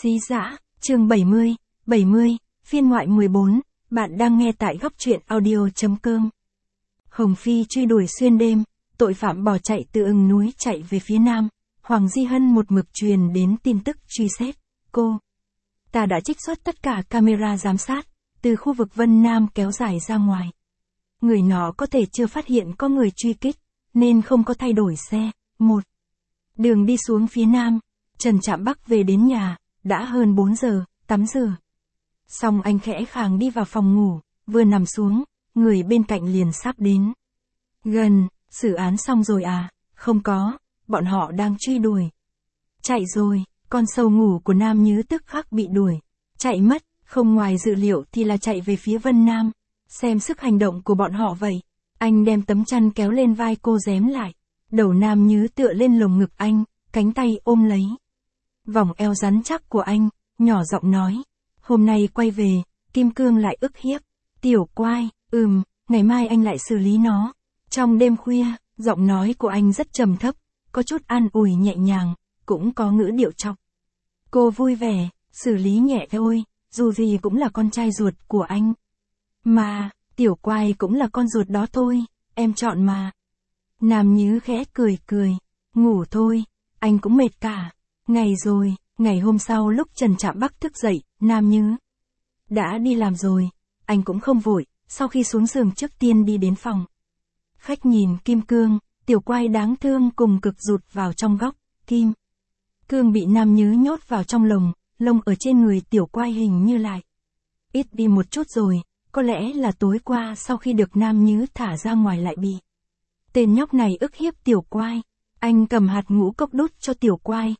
Xí Dã, chương 70, phiên ngoại 14, bạn đang nghe tại góc truyện audio.com. Hồng Phi truy đuổi xuyên đêm, tội phạm bỏ chạy từ ưng núi chạy về phía nam, Hoàng Di Hân một mực truyền đến tin tức truy xét, ta đã trích xuất tất cả camera giám sát, từ khu vực Vân Nam kéo dài ra ngoài. Người nọ có thể chưa phát hiện có người truy kích, nên không có thay đổi xe. Đường đi xuống phía nam, Trần Trạm Bắc về đến nhà, đã hơn 4 giờ, tắm rửa. Xong anh khẽ khàng đi vào phòng ngủ, vừa nằm xuống, người bên cạnh liền sắp đến. Gần, xử án xong rồi à? Không có, bọn họ đang truy đuổi. Chạy rồi, con sâu ngủ của Nam Nhứ tức khắc bị đuổi. Chạy mất, không ngoài dự liệu thì là chạy về phía Vân Nam. Xem sức hành động của bọn họ vậy. Anh đem tấm chăn kéo lên vai cô rém lại. Đầu Nam Nhứ tựa lên lồng ngực anh, cánh tay ôm lấy vòng eo rắn chắc của anh, nhỏ giọng nói. Hôm nay quay về, Kim Cương lại ức hiếp. Tiểu Quai, ngày mai anh lại xử lý nó. Trong đêm khuya, giọng nói của anh rất trầm thấp, có chút an ủi nhẹ nhàng, cũng có ngữ điệu chọc. Cô vui vẻ, xử lý nhẹ thôi, dù gì cũng là con trai ruột của anh. Mà, Tiểu Quai cũng là con ruột đó thôi, em chọn mà. Nam Nhứ khẽ cười, ngủ thôi, anh cũng mệt cả. Ngày hôm sau lúc Trần Trạm Bắc thức dậy, Nam Nhứ đã đi làm rồi, anh cũng không vội, sau khi xuống giường trước tiên đi đến phòng. Khách nhìn Kim Cương, Tiểu Quai đáng thương cùng cực rụt vào trong góc, Kim Cương bị Nam Nhứ nhốt vào trong lông ở trên người Tiểu Quai hình như lại ít đi một chút rồi, có lẽ là tối qua sau khi được Nam Nhứ thả ra ngoài lại bị tên nhóc này ức hiếp Tiểu Quai. Anh cầm hạt ngũ cốc đút cho Tiểu Quai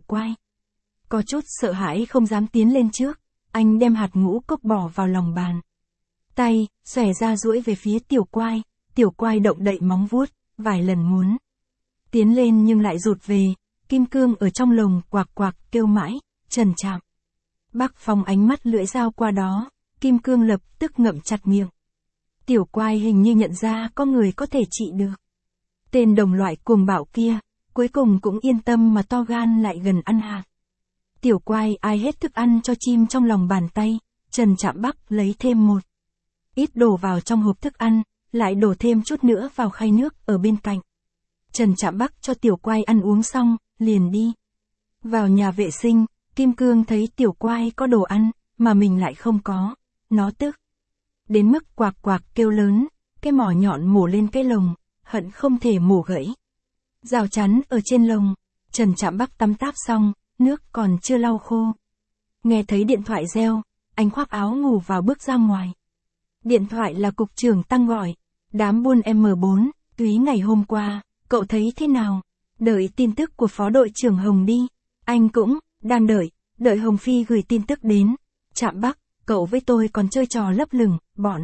có chút sợ hãi không dám tiến lên trước, anh đem hạt ngũ cốc bỏ vào lòng bàn tay, xòe ra duỗi về phía Tiểu Quai động đậy móng vuốt, vài lần muốn tiến lên nhưng lại rụt về. Kim Cương ở trong lồng quạc kêu mãi, Trần Trạm Bắc phóng ánh mắt lưỡi dao qua đó, Kim Cương lập tức ngậm chặt miệng. Tiểu Quai hình như nhận ra có người có thể trị được tên đồng loại cuồng bạo kia, cuối cùng cũng yên tâm mà to gan lại gần ăn hạt. Tiểu Quai ai hết thức ăn cho chim trong lòng bàn tay, Trần Trạm Bắc lấy thêm một ít đổ vào trong hộp thức ăn, lại đổ thêm chút nữa vào khay nước ở bên cạnh. Trần Trạm Bắc cho Tiểu Quai ăn uống xong, liền đi vào nhà vệ sinh. Kim Cương thấy Tiểu Quai có đồ ăn, mà mình lại không có, nó tức đến mức quạc kêu lớn, cái mỏ nhọn mổ lên cái lồng, hận không thể mổ gãy rào chắn ở trên lồng. Trần Trạm Bắc tắm táp xong, nước còn chưa lau khô, nghe thấy điện thoại reo, anh khoác áo ngủ vào bước ra ngoài. Điện thoại là cục trưởng Tăng gọi. Đám buôn M4, Túy ngày hôm qua, cậu thấy thế nào? Đợi tin tức của phó đội trưởng Hồng đi. Anh cũng đang đợi Hồng Phi gửi tin tức đến. Trạm Bắc, cậu với tôi còn chơi trò lấp lửng, bọn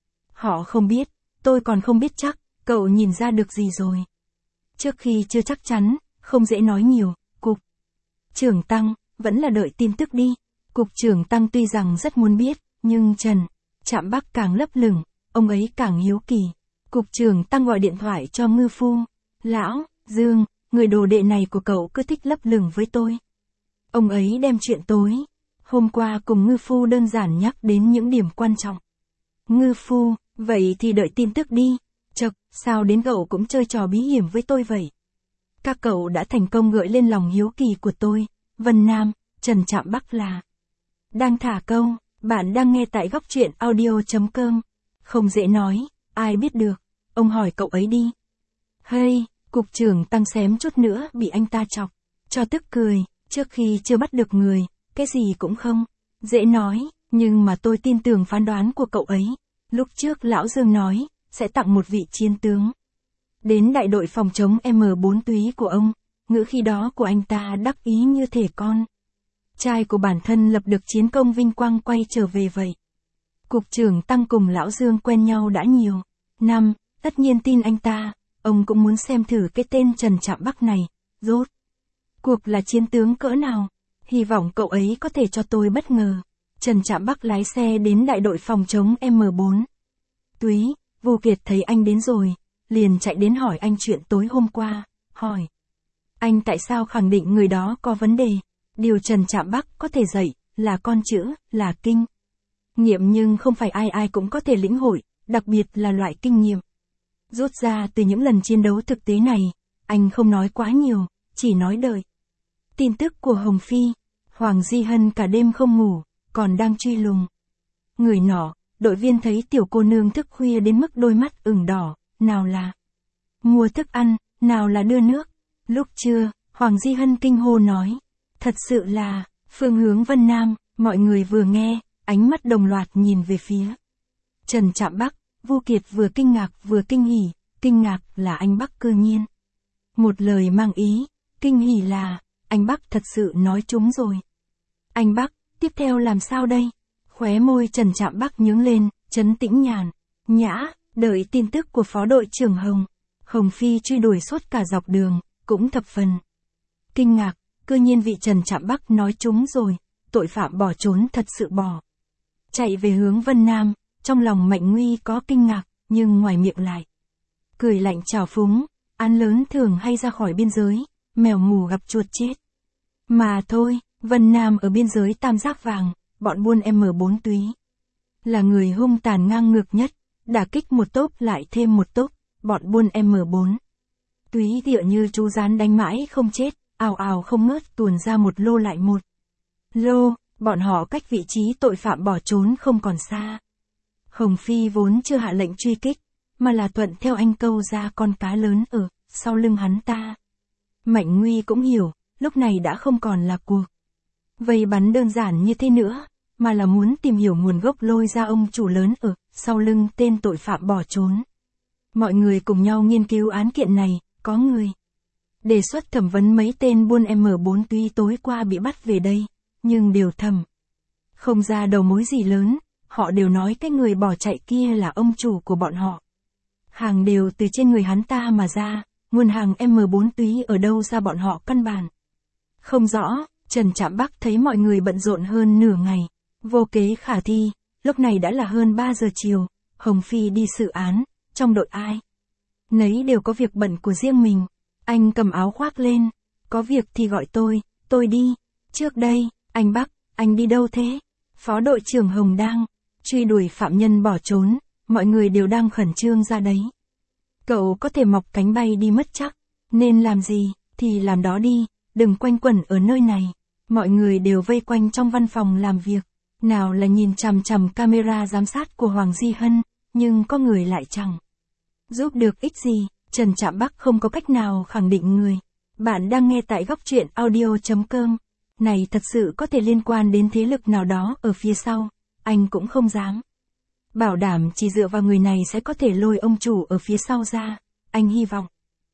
họ không biết, tôi còn không biết chắc, cậu nhìn ra được gì rồi? Trước khi chưa chắc chắn, không dễ nói nhiều. Cục trưởng Tăng, vẫn là đợi tin tức đi. Cục trưởng Tăng tuy rằng rất muốn biết, nhưng Trần Trạm Bắc càng lấp lửng, ông ấy càng hiếu kỳ. Cục trưởng Tăng gọi điện thoại cho Ngư Phu. Lão Dương, người đồ đệ này của cậu cứ thích lấp lửng với tôi. Ông ấy đem chuyện tối hôm qua cùng Ngư Phu đơn giản nhắc đến những điểm quan trọng. Ngư Phu, vậy thì đợi tin tức đi. Chậc, sao đến cậu cũng chơi trò bí hiểm với tôi vậy? Các cậu đã thành công gợi lên lòng hiếu kỳ của tôi. Vân Nam, Trần Trạm Bắc là đang thả câu. Bạn đang nghe tại góc truyện audio.com. Không dễ nói, ai biết được. Ông hỏi cậu ấy đi. Hey, cục trưởng Tăng xém chút nữa bị anh ta chọc cho tức cười. Trước khi chưa bắt được người, cái gì cũng không dễ nói, nhưng mà tôi tin tưởng phán đoán của cậu ấy. Lúc trước Lão Dương nói sẽ tặng một vị chiến tướng đến đại đội phòng chống M4 Túy của ông. Ngữ khi đó của anh ta đắc ý như thể con trai của bản thân lập được chiến công vinh quang quay trở về vậy. Cục trưởng Tăng cùng Lão Dương quen nhau đã nhiều năm, tất nhiên tin anh ta. Ông cũng muốn xem thử cái tên Trần Trạm Bắc này, rốt cuộc là chiến tướng cỡ nào. Hy vọng cậu ấy có thể cho tôi bất ngờ. Trần Trạm Bắc lái xe đến đại đội phòng chống M4 Túy. Vô Kiệt thấy anh đến rồi, liền chạy đến hỏi anh chuyện tối hôm qua. Hỏi anh tại sao khẳng định người đó có vấn đề. Điều Trần Trạm Bắc có thể dạy, là con chữ, là kinh nghiệm, nhưng không phải ai ai cũng có thể lĩnh hội, đặc biệt là loại kinh nghiệm rút ra từ những lần chiến đấu thực tế này. Anh không nói quá nhiều, chỉ nói đợi tin tức của Hồng Phi. Hoàng Di Hân cả đêm không ngủ, còn đang truy lùng người nọ. Đội viên thấy tiểu cô nương thức khuya đến mức đôi mắt ửng đỏ, nào là mua thức ăn, nào là đưa nước. Lúc trưa, Hoàng Di Hân kinh hô nói, thật sự là phương hướng Vân Nam. Mọi người vừa nghe, ánh mắt đồng loạt nhìn về phía Trần Trạm Bắc. Vu Kiệt vừa kinh ngạc vừa kinh hỉ. Kinh ngạc là anh Bắc cư nhiên một lời mang ý, kinh hỉ là anh Bắc thật sự nói trúng rồi. Anh Bắc, tiếp theo làm sao đây? Khóe môi Trần Trạm Bắc nhướng lên, trấn tĩnh nhàn nhã, đợi tin tức của phó đội trưởng Hồng. Hồng Phi truy đuổi suốt cả dọc đường, cũng thập phần kinh ngạc, cư nhiên vị Trần Trạm Bắc nói trúng rồi, tội phạm bỏ trốn thật sự bỏ chạy về hướng Vân Nam. Trong lòng Mạnh Nguy có kinh ngạc, nhưng ngoài miệng lại cười lạnh trào phúng, án lớn thường hay ra khỏi biên giới, mèo mù gặp chuột chết mà thôi. Vân Nam ở biên giới Tam Giác Vàng, bọn buôn M4 túy là người hung tàn ngang ngược nhất, đả kích một tốp lại thêm một tốp. Bọn buôn M4 túy tựa như chú rán đánh mãi không chết, ào ào không ngớt tuồn ra một lô lại một lô. Bọn họ cách vị trí tội phạm bỏ trốn không còn xa. Hồng Phi vốn chưa hạ lệnh truy kích, mà là thuận theo anh câu ra con cá lớn ở sau lưng hắn ta. Mạnh Nguy cũng hiểu, lúc này đã không còn là cuộc vây bắn đơn giản như thế nữa, mà là muốn tìm hiểu nguồn gốc lôi ra ông chủ lớn ở sau lưng tên tội phạm bỏ trốn. Mọi người cùng nhau nghiên cứu án kiện này, có người đề xuất thẩm vấn mấy tên buôn M4 tuy tối qua bị bắt về đây, nhưng đều thẩm không ra đầu mối gì lớn. Họ đều nói cái người bỏ chạy kia là ông chủ của bọn họ. Hàng đều từ trên người hắn ta mà ra, nguồn hàng M4 túy ở đâu ra bọn họ căn bản không rõ. Trần Trạm Bắc thấy mọi người bận rộn hơn nửa ngày, vô kế khả thi. Lúc này đã là hơn 3 giờ chiều, Hồng Phi đi xử án, trong đội ai nấy đều có việc bận của riêng mình. Anh cầm áo khoác lên, có việc thì gọi tôi đi. Trước đây, anh Bắc, anh đi đâu thế? Phó đội trưởng Hồng đang truy đuổi phạm nhân bỏ trốn, mọi người đều đang khẩn trương ra đấy. Cậu có thể mọc cánh bay đi mất chắc, nên làm gì thì làm đó đi, đừng quanh quẩn ở nơi này. Mọi người đều vây quanh trong văn phòng làm việc, nào là nhìn chằm chằm camera giám sát của Hoàng Di Hân, nhưng có người lại chẳng giúp được ích gì. Trần Trạm Bắc không có cách nào khẳng định người bạn đang nghe tại góc truyện audio.com này thật sự có thể liên quan đến thế lực nào đó ở phía sau. Anh cũng không dám bảo đảm chỉ dựa vào người này sẽ có thể lôi ông chủ ở phía sau ra. Anh hy vọng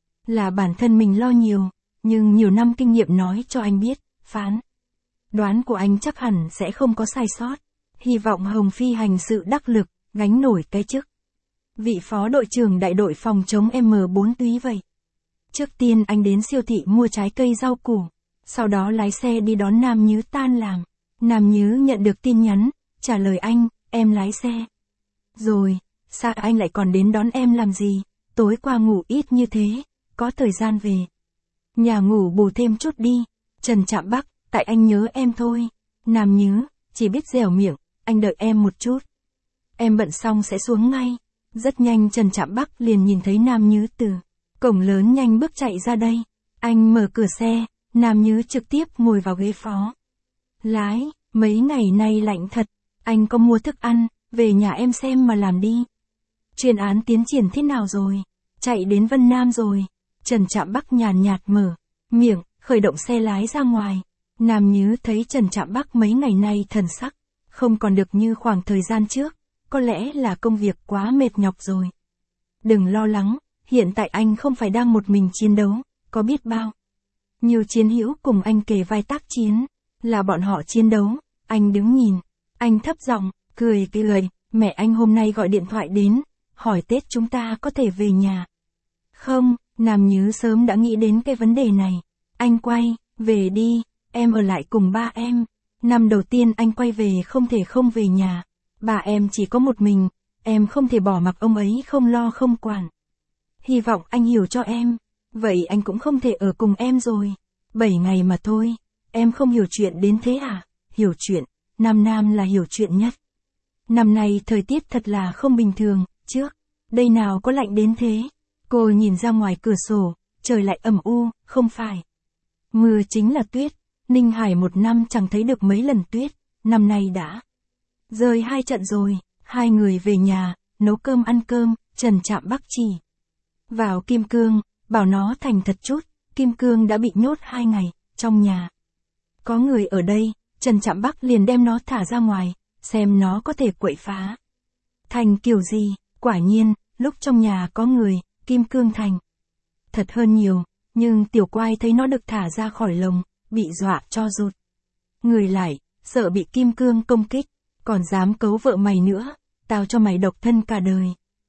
là bản thân mình lo nhiều, nhưng nhiều năm kinh nghiệm nói cho anh biết, phán đoán của anh chắc hẳn sẽ không có sai sót. Hy vọng Hồng Phi hành sự đắc lực, gánh nổi cái chức vị phó đội trưởng đại đội phòng chống M4 túy vậy. Trước tiên anh đến siêu thị mua trái cây rau củ, sau đó lái xe đi đón Nam Nhứ tan làm. Nam Nhứ nhận được tin nhắn, trả lời anh, em lái xe rồi, sao anh lại còn đến đón em làm gì? Tối qua ngủ ít như thế, có thời gian về nhà ngủ bù thêm chút đi. Trần Trạm Bắc, tại anh nhớ em thôi. Nam Nhứ, chỉ biết dẻo miệng, anh đợi em một chút. Em bận xong sẽ xuống ngay. Rất nhanh Trần Trạm Bắc liền nhìn thấy Nam Nhứ từ cổng lớn nhanh bước chạy ra đây. Anh mở cửa xe, Nam Nhứ trực tiếp ngồi vào ghế phó lái. Mấy ngày nay lạnh thật, anh có mua thức ăn, về nhà em xem mà làm đi. Chuyên án tiến triển thế nào rồi? Chạy đến Vân Nam rồi. Trần Trạm Bắc nhàn nhạt mở miệng, khởi động xe lái ra ngoài. Nam Nhứ thấy Trần Trạm Bắc mấy ngày nay thần sắc không còn được như khoảng thời gian trước, có lẽ là công việc quá mệt nhọc rồi. Đừng lo lắng, hiện tại anh không phải đang một mình chiến đấu, có biết bao nhiều chiến hữu cùng anh kề vai tác chiến, là bọn họ chiến đấu. Anh đứng nhìn, anh thấp giọng cười cười, mẹ anh hôm nay gọi điện thoại đến, hỏi Tết chúng ta có thể về nhà không. Nam Nhứ sớm đã nghĩ đến cái vấn đề này. Anh quay về đi, em ở lại cùng ba em. Năm đầu tiên anh quay về không thể không về nhà, bà em chỉ có một mình, em không thể bỏ mặc ông ấy không lo không quản. Hy vọng anh hiểu cho em, vậy anh cũng không thể ở cùng em rồi. 7 ngày mà thôi, em không hiểu chuyện đến thế à? Hiểu chuyện, Nam Nam là hiểu chuyện nhất. Năm nay thời tiết thật là không bình thường, trước, đây nào có lạnh đến thế. Cô nhìn ra ngoài cửa sổ, trời lại ẩm u, không phải. Mưa chính là tuyết, Ninh Hải một năm chẳng thấy được mấy lần tuyết, năm nay đã rơi 2 trận rồi. Hai người về nhà, nấu cơm ăn cơm, Trần Trạm Bắc chỉ vào Kim Cương, bảo nó thành thật chút. Kim Cương đã bị nhốt 2 ngày, trong nhà có người ở đây, Trần Trạm Bắc liền đem nó thả ra ngoài, xem nó có thể quậy phá thành kiểu gì. Quả nhiên, lúc trong nhà có người, Kim Cương thành thật hơn nhiều, nhưng tiểu quai thấy nó được thả ra khỏi lồng, bị dọa cho rụt người lại, sợ bị Kim Cương công kích, còn dám cấu vợ mày nữa, tao cho mày độc thân cả đời.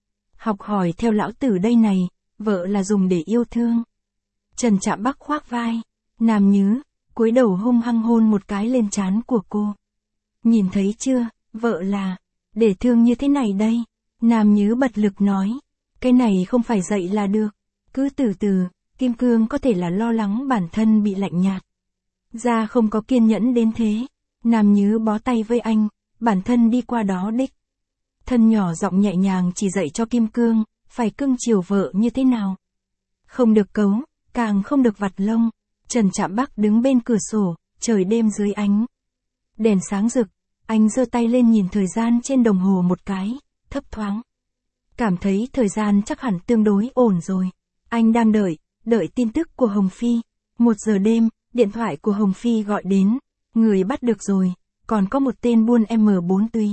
Học hỏi theo lão tử đây này, vợ là dùng để yêu thương. Trần Trạm Bắc khoác vai, Nam Nhứ, cúi đầu hung hăng hôn một cái lên trán của cô. Nhìn thấy chưa, vợ là để thương như thế này đây. Nam Nhứ bật lực nói, cái này không phải dạy là được, cứ từ từ. Kim Cương có thể là lo lắng bản thân bị lạnh nhạt, ra không có kiên nhẫn đến thế. Nam Nhứ bó tay với anh, bản thân đi qua đó đích thân nhỏ giọng nhẹ nhàng chỉ dạy cho Kim Cương, phải cưng chiều vợ như thế nào. Không được cấu, càng không được vặt lông. Trần Trạm Bắc đứng bên cửa sổ, trời đêm dưới ánh đèn sáng rực, anh giơ tay lên nhìn thời gian trên đồng hồ một cái, thấp thoáng cảm thấy thời gian chắc hẳn tương đối ổn rồi. Anh đang đợi tin tức của Hồng Phi. 1 giờ đêm, điện thoại của Hồng Phi gọi đến, người bắt được rồi, còn có một tên buôn M4 túy.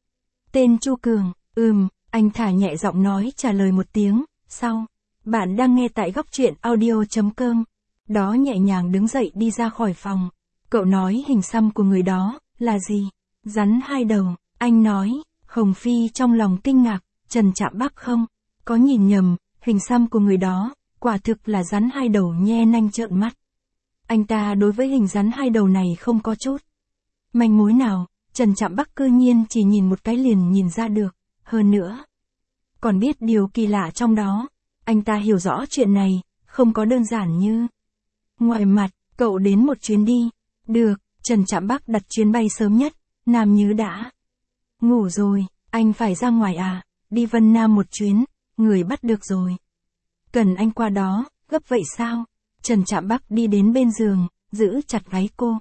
Tên Chu Cường, anh thả nhẹ giọng nói trả lời một tiếng, sau. Bạn đang nghe tại góc truyện audio.com. Đó nhẹ nhàng đứng dậy đi ra khỏi phòng. Cậu nói hình xăm của người đó, là gì? Rắn 2 đầu, anh nói. Hồng Phi trong lòng kinh ngạc, Trần Trạm Bắc không có nhìn nhầm, hình xăm của người đó, quả thực là rắn 2 đầu nhe nanh trợn mắt. Anh ta đối với hình rắn 2 đầu này không có chút manh mối nào, Trần Trạm Bắc cư nhiên chỉ nhìn một cái liền nhìn ra được, hơn nữa còn biết điều kỳ lạ trong đó. Anh ta hiểu rõ chuyện này, không có đơn giản như ngoài mặt. Cậu đến một chuyến đi. Được, Trần Trạm Bắc đặt chuyến bay sớm nhất. Nam Nhứ đã ngủ rồi, anh phải ra ngoài à? Đi Vân Nam một chuyến, người bắt được rồi. Cần anh qua đó, gấp vậy sao? Trần Trạm Bắc đi đến bên giường, giữ chặt gáy cô,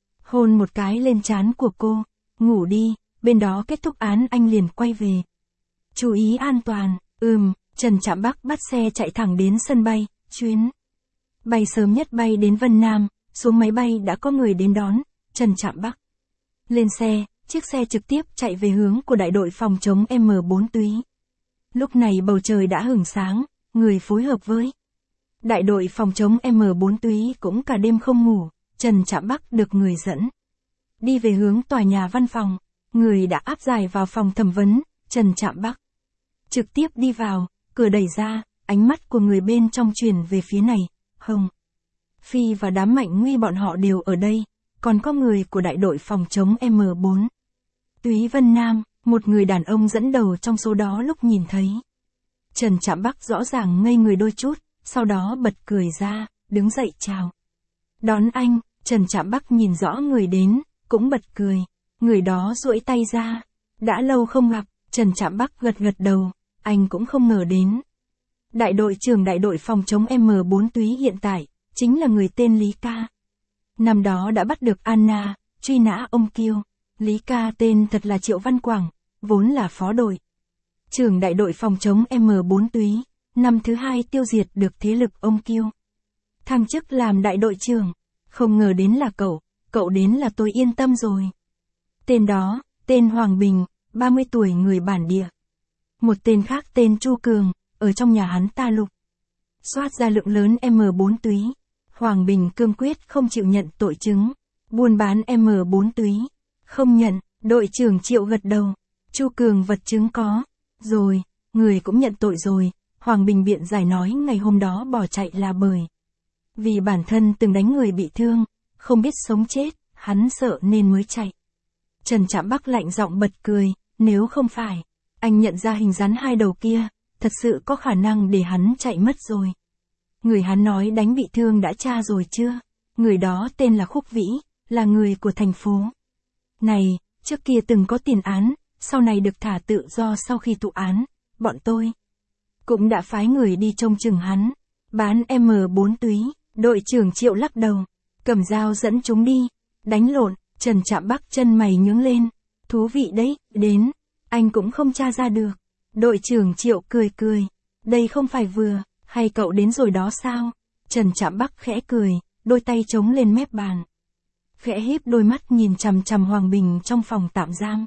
hôn một cái lên trán của cô. Ngủ đi, bên đó kết thúc án anh liền quay về. Chú ý an toàn. Trần Trạm Bắc bắt xe chạy thẳng đến sân bay. Chuyến bay sớm nhất bay đến Vân Nam, xuống máy bay đã có người đến đón. Trần Trạm Bắc lên xe, chiếc xe trực tiếp chạy về hướng của đại đội phòng chống M4 túy. Lúc này bầu trời đã hửng sáng, người phối hợp với đại đội phòng chống M4 túy cũng cả đêm không ngủ. Trần Trạm Bắc được người dẫn đi về hướng tòa nhà văn phòng, người đã áp giải vào phòng thẩm vấn. Trần Trạm Bắc trực tiếp đi vào, cửa đẩy ra, ánh mắt của người bên trong chuyển về phía này. Hồng Phi và đám Mạnh Nguy bọn họ đều ở đây, còn có người của đại đội phòng chống M4 túy Vân Nam, một người đàn ông dẫn đầu trong số đó. Lúc nhìn thấy Trần Trạm Bắc rõ ràng ngây người đôi chút, sau đó bật cười ra, đứng dậy chào đón anh. Trần Trạm Bắc nhìn rõ người đến, cũng bật cười. Người đó duỗi tay ra, đã lâu không gặp. Trần Trạm Bắc gật gật đầu, anh cũng không ngờ đến. Đại đội trưởng đại đội phòng chống M4 túy hiện tại, chính là người tên Lý Ca. Năm đó đã bắt được Anna, truy nã ông Kiêu. Lý Ca tên thật là Triệu Văn Quảng, vốn là phó đội trưởng đại đội phòng chống M4 túy. Năm thứ 2 tiêu diệt được thế lực ông Kiêu, thăng chức làm đại đội trưởng. Không ngờ đến là cậu đến là tôi yên tâm rồi. Tên đó, tên Hoàng Bình, 30 tuổi người bản địa. Một tên khác tên Chu Cường, ở trong nhà hắn ta lục soát ra lượng lớn M4 túy. Hoàng Bình cương quyết không chịu nhận tội chứng buôn bán M4 túy. Không nhận, đội trưởng Triệu gật đầu. Chu Cường vật chứng có rồi, người cũng nhận tội rồi. Hoàng Bình biện giải nói ngày hôm đó bỏ chạy là bởi vì bản thân từng đánh người bị thương, không biết sống chết, hắn sợ nên mới chạy. Trần Trạm Bắc lạnh giọng bật cười, nếu không phải anh nhận ra hình rắn 2 đầu kia, thật sự có khả năng để hắn chạy mất rồi. Người hắn nói đánh bị thương đã tra rồi chưa? Người đó tên là Khúc Vĩ, là người của thành phố này, trước kia từng có tiền án, sau này được thả tự do sau khi thụ án. Bọn tôi cũng đã phái người đi trông chừng hắn. Bán M4 túy, đội trưởng Triệu lắc đầu, cầm dao dẫn chúng đi, đánh lộn. Trần Trạm Bắc chân mày nhướng lên. Thú vị đấy, đến, anh cũng không tra ra được. Đội trưởng Triệu cười cười, đây không phải vừa, hay cậu đến rồi đó sao? Trần Trạm Bắc khẽ cười, đôi tay chống lên mép bàn. Khẽ híp đôi mắt nhìn chằm chằm Hoàng Bình trong phòng tạm giam.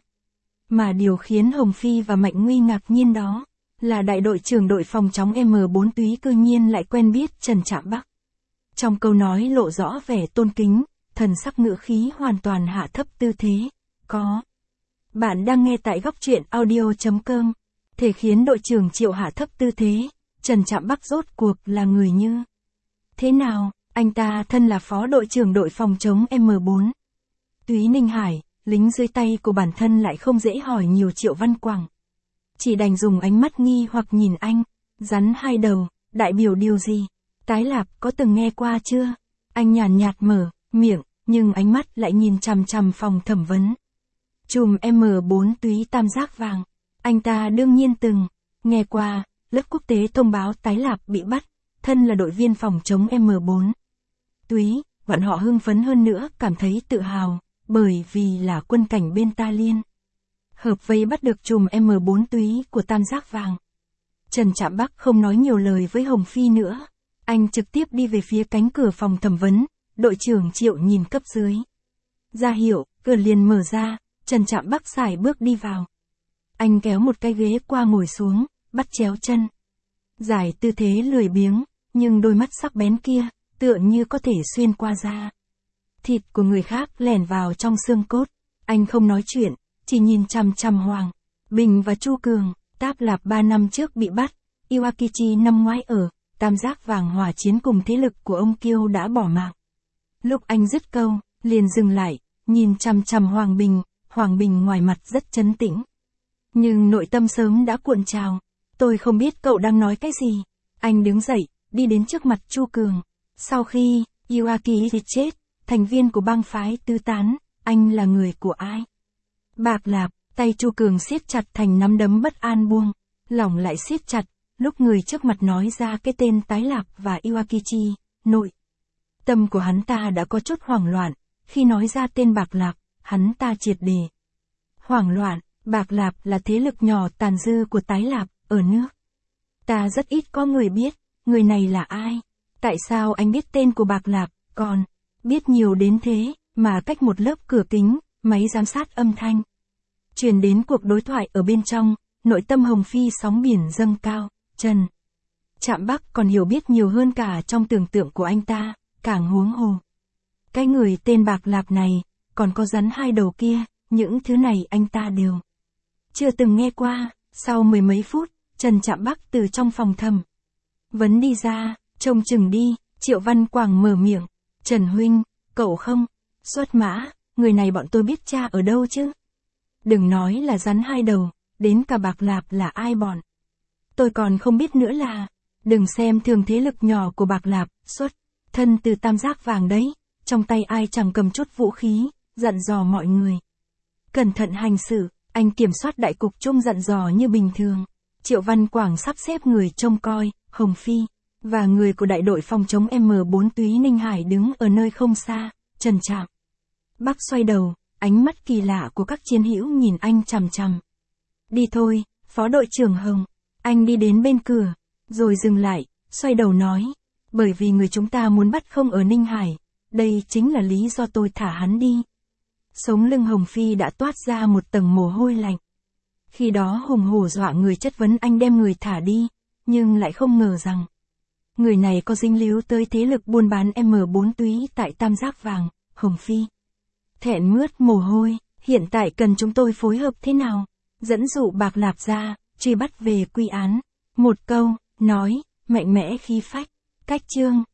Mà điều khiến Hồng Phi và Mạnh Nguy ngạc nhiên đó, là đại đội trưởng đội phòng chống M4 túy cư nhiên lại quen biết Trần Trạm Bắc. Trong câu nói lộ rõ vẻ tôn kính, thần sắc ngữ khí hoàn toàn hạ thấp tư thế. Có. Bạn đang nghe tại góc truyện audio.com. Thể khiến đội trưởng Triệu hạ thấp tư thế, Trần Trạm Bắc rốt cuộc là người như thế nào? Anh ta thân là phó đội trưởng đội phòng chống M4 túy Ninh Hải, lính dưới tay của bản thân lại không dễ hỏi nhiều Triệu Văn Quảng. Chỉ đành dùng ánh mắt nghi hoặc nhìn anh. Rắn hai đầu, đại biểu điều gì? Tái Lạp có từng nghe qua chưa? Anh nhàn nhạt mở miệng, nhưng ánh mắt lại nhìn chằm chằm phòng thẩm vấn. Chùm M4 túy tam giác vàng. Anh ta đương nhiên từng nghe qua. Lớp quốc tế thông báo Tái Lạp bị bắt, thân là đội viên phòng chống M4 túy. Bọn họ hưng phấn hơn nữa, cảm thấy tự hào, bởi vì là quân cảnh bên ta liên hợp vây bắt được chùm M4 túy của tam giác vàng. Trần Trạm Bắc không nói nhiều lời với Hồng Phi nữa. Anh trực tiếp đi về phía cánh cửa phòng thẩm vấn. Đội trưởng Triệu nhìn cấp dưới ra hiệu, cửa liền mở ra. Trần Trạm Bắc sải bước đi vào. Anh kéo một cái ghế qua ngồi xuống, bắt chéo chân. Giải tư thế lười biếng, nhưng đôi mắt sắc bén kia, tựa như có thể xuyên qua da thịt của người khác lẻn vào trong xương cốt. Anh không nói chuyện, chỉ nhìn chằm chằm Hoàng Bình và Chu Cường. Táp Lạp 3 năm trước bị bắt, Iwakichi năm ngoái ở tam giác vàng hòa chiến cùng thế lực của ông Kiêu đã bỏ mạng. Lúc anh dứt câu, liền dừng lại, nhìn chằm chằm Hoàng Bình. Hoàng Bình ngoài mặt rất trấn tĩnh, nhưng nội tâm sớm đã cuộn trào. Tôi không biết cậu đang nói cái gì. Anh đứng dậy, đi đến trước mặt Chu Cường. Sau khi Iwakichi chết, thành viên của bang phái tứ tán, anh là người của ai? Bạc Lạp. Tay Chu Cường siết chặt thành nắm đấm, bất an buông lỏng lại siết chặt. Lúc người trước mặt nói ra cái tên Tái Lạp và Iwakichi, nội tâm của hắn ta đã có chút hoảng loạn. Khi nói ra tên Bạc Lạp, hắn ta triệt để hoảng loạn. Bạc Lạp là thế lực nhỏ tàn dư của Tái Lạp ở nước ta, rất ít có người biết. Người này là ai? Tại sao anh biết tên của Bạc Lạp, còn biết nhiều đến thế? Mà cách một lớp cửa kính, máy giám sát âm thanh truyền đến cuộc đối thoại ở bên trong. Nội tâm Hồng Phi sóng biển dâng cao. Trần Trạm Bắc còn hiểu biết nhiều hơn cả trong tưởng tượng của anh ta. Càng huống hồ, cái người tên Bạc Lạp này, còn có rắn hai đầu kia, những thứ này anh ta đều chưa từng nghe qua. Sau mười mấy phút, Trần Trạm Bắc từ trong phòng thẩm vấn đi ra. Trông chừng đi. Triệu Văn Quảng mở miệng. Trần huynh, cậu không xuất mã, người này bọn tôi biết tra ở đâu chứ? Đừng nói là rắn hai đầu, đến cả Bạc Lạp là ai bọn tôi còn không biết nữa là. Đừng xem thường thế lực nhỏ của Bạc Lạp, xuất thân từ tam giác vàng đấy. Trong tay ai chẳng cầm chút vũ khí, dặn dò mọi người cẩn thận hành xử. Anh kiểm soát đại cục chung dặn dò như bình thường. Triệu Văn Quảng sắp xếp người trông coi. Hồng Phi và người của đại đội phòng chống M4 túy Ninh Hải đứng ở nơi không xa. Trần Trạm Bắc xoay đầu, ánh mắt kỳ lạ của các chiến hữu nhìn anh chằm chằm. Đi thôi, phó đội trưởng Hồng. Anh đi đến bên cửa, rồi dừng lại, xoay đầu nói. Bởi vì người chúng ta muốn bắt không ở Ninh Hải. Đây chính là lý do tôi thả hắn đi. Sống lưng Hồng Phi đã toát ra một tầng mồ hôi lạnh. Khi đó hùng hổ dọa người chất vấn anh đem người thả đi, nhưng lại không ngờ rằng người này có dính líu tới thế lực buôn bán M4 túy tại tam giác vàng. Hồng Phi thẹn mướt mồ hôi. Hiện tại cần chúng tôi phối hợp thế nào? Dẫn dụ Bạc Lạp ra, truy bắt về quy án. Một câu nói mạnh mẽ khí phách. Cách chương